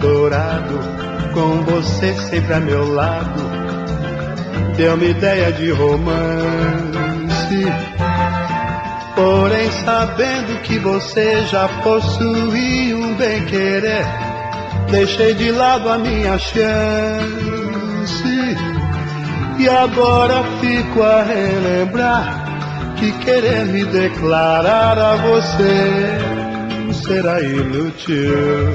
Eldorado, com você sempre a meu lado, deu-me ideia de romance. Porém, sabendo que você já possui um bem-querer, deixei de lado a minha chance. E agora fico a relembrar que querer me declarar a você será inútil.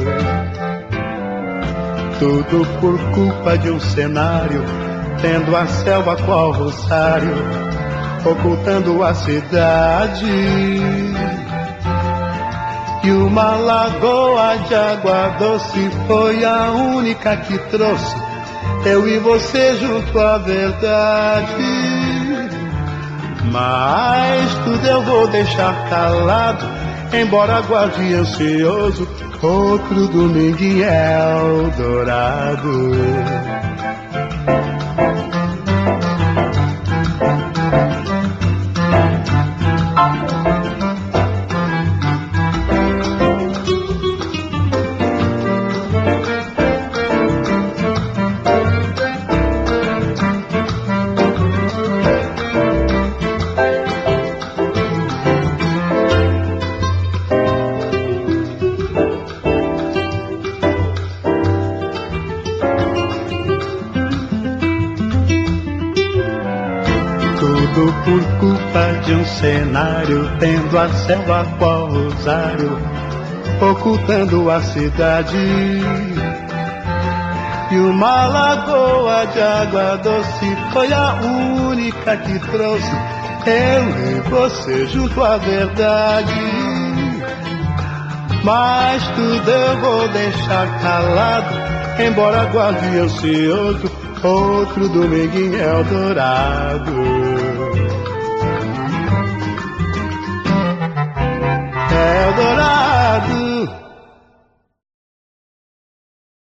Tudo por culpa de um cenário, tendo a selva qual rosário, ocultando a cidade. E uma lagoa de água doce foi a única que trouxe eu e você junto à verdade. Mas tudo eu vou deixar calado, embora guarde ansioso outro domingo em Eldorado. Tudo por culpa de um cenário, tendo a selva qual rosário, ocultando a cidade. E uma lagoa de água doce foi a única que trouxe eu e você junto à verdade. Mas tudo eu vou deixar calado, embora guarde ansioso outro domingo em Eldorado.